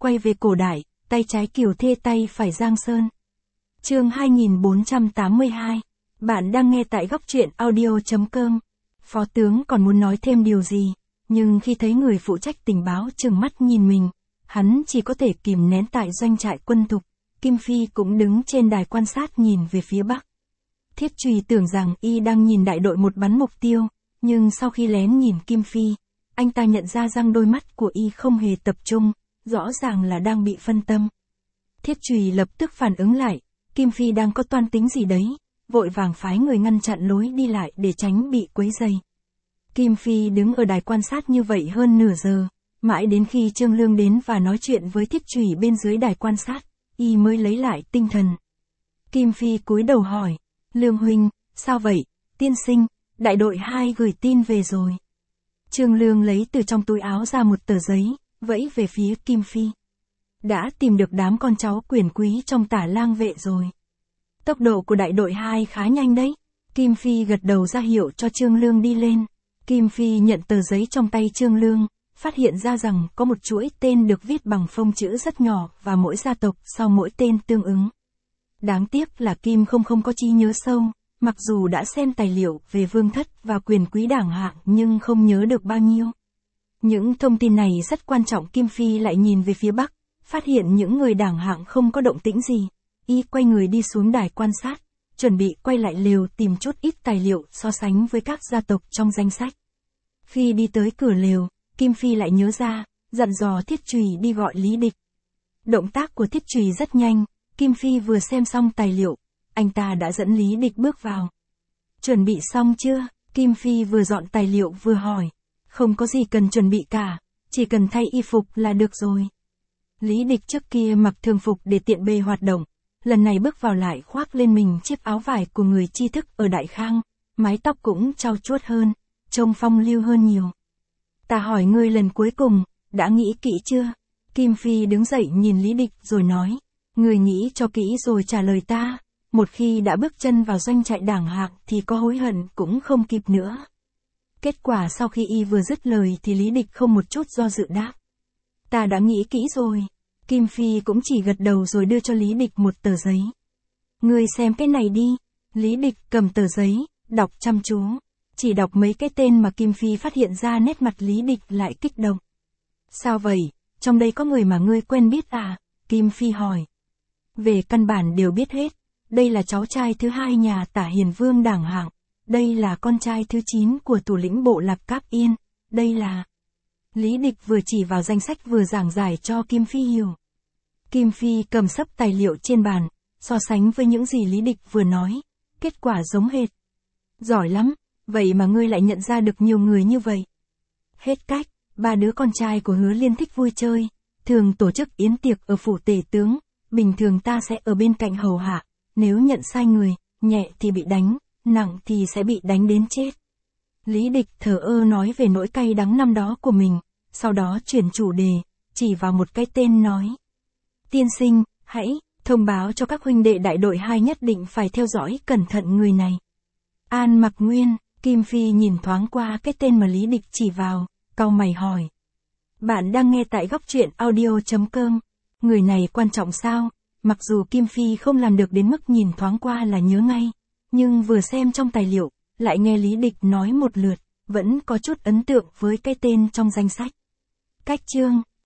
quay về cổ đại, tay trái Kiều Thê tay phải Giang Sơn. Chương 2482. Bạn đang nghe tại góc truyện audio.com. Phó tướng còn muốn nói thêm điều gì, nhưng khi thấy người phụ trách tình báo trừng mắt nhìn mình, hắn chỉ có thể kìm nén tại doanh trại quân Thục. Kim Phi cũng đứng trên đài quan sát nhìn về phía bắc. Thiết Trùy tưởng rằng y đang nhìn đại đội một bắn mục tiêu, nhưng sau khi lén nhìn Kim Phi, anh ta nhận ra rằng đôi mắt của y không hề tập trung, rõ ràng là đang bị phân tâm. Thiết Trùy lập tức phản ứng lại, Kim Phi đang có toan tính gì đấy, vội vàng phái người ngăn chặn lối đi lại để tránh bị quấy rầy. Kim Phi đứng ở đài quan sát như vậy hơn nửa giờ, mãi đến khi Trương Lương đến và nói chuyện với Thiết Trùy bên dưới đài quan sát, y mới lấy lại tinh thần. Kim Phi cúi đầu hỏi, Lương huynh, sao vậy? Tiên sinh, đại đội 2 gửi tin về rồi. Trương Lương lấy từ trong túi áo ra một tờ giấy, vẫy về phía Kim Phi. Đã tìm được đám con cháu quyền quý trong Tả Lang vệ rồi. Tốc độ của đại đội 2 khá nhanh đấy. Kim Phi gật đầu ra hiệu cho Trương Lương đi lên. Kim Phi nhận tờ giấy trong tay Trương Lương, phát hiện ra rằng có một chuỗi tên được viết bằng phông chữ rất nhỏ và mỗi gia tộc sau mỗi tên tương ứng. Đáng tiếc là Kim không có trí nhớ sâu, mặc dù đã xem tài liệu về vương thất và quyền quý đảng hạng nhưng không nhớ được bao nhiêu. Những thông tin này rất quan trọng. Kim Phi lại nhìn về phía bắc, phát hiện những người đảng hạng không có động tĩnh gì. Y quay người đi xuống đài quan sát, chuẩn bị quay lại lều tìm chút ít tài liệu so sánh với các gia tộc trong danh sách. Khi đi tới cửa lều, Kim Phi lại nhớ ra, dặn dò Thiết Trùy đi gọi Lý Địch. Động tác của Thiết Trùy rất nhanh, Kim Phi vừa xem xong tài liệu, anh ta đã dẫn Lý Địch bước vào. Chuẩn bị xong chưa? Kim Phi vừa dọn tài liệu vừa hỏi. Không có gì cần chuẩn bị cả, chỉ cần thay y phục là được rồi. Lý Địch trước kia mặc thường phục để tiện bề hoạt động, lần này bước vào lại khoác lên mình chiếc áo vải của người tri thức ở Đại Khang, mái tóc cũng trau chuốt hơn, trông phong lưu hơn nhiều. Ta hỏi ngươi lần cuối cùng, đã nghĩ kỹ chưa? Kim Phi đứng dậy nhìn Lý Địch rồi nói, ngươi nghĩ cho kỹ rồi trả lời ta, một khi đã bước chân vào doanh trại đảng hạng thì có hối hận cũng không kịp nữa. Kết quả sau khi y vừa dứt lời thì Lý Địch không một chút do dự đáp. Ta đã nghĩ kỹ rồi. Kim Phi cũng chỉ gật đầu rồi đưa cho Lý Địch một tờ giấy. Ngươi xem cái này đi. Lý Địch cầm tờ giấy, đọc chăm chú. Chỉ đọc mấy cái tên mà Kim Phi phát hiện ra nét mặt Lý Địch lại kích động. Sao vậy? Trong đây có người mà ngươi quen biết à? Kim Phi hỏi. Về căn bản đều biết hết. Đây là cháu trai thứ 2 nhà Tả Hiền Vương đảng hạng. Đây là con trai thứ 9 của thủ lĩnh bộ lạc Cáp Yên. Đây là... Lý Địch vừa chỉ vào danh sách vừa giảng giải cho Kim Phi hiểu. Kim Phi cầm sấp tài liệu trên bàn, so sánh với những gì Lý Địch vừa nói. Kết quả giống hệt. Giỏi lắm, vậy mà ngươi lại nhận ra được nhiều người như vậy. Hết cách, 3 đứa con trai của Hứa Liên thích vui chơi, thường tổ chức yến tiệc ở phủ tể tướng, bình thường ta sẽ ở bên cạnh hầu hạ, nếu nhận sai người, nhẹ thì bị đánh, nặng thì sẽ bị đánh đến chết. Lý Địch thờ ơ nói về nỗi cay đắng năm đó của mình, sau đó chuyển chủ đề, chỉ vào một cái tên nói. Tiên sinh, hãy thông báo cho các huynh đệ đại đội 2 nhất định phải theo dõi cẩn thận người này. An Mặc Nguyên. Kim Phi nhìn thoáng qua cái tên mà Lý Địch chỉ vào, cau mày hỏi. Bạn đang nghe tại góc truyện audio.com. Người này quan trọng sao? Mặc dù Kim Phi không làm được đến mức nhìn thoáng qua là nhớ ngay, nhưng vừa xem trong tài liệu, lại nghe Lý Địch nói một lượt, vẫn có chút ấn tượng với cái tên trong danh sách. Cách chương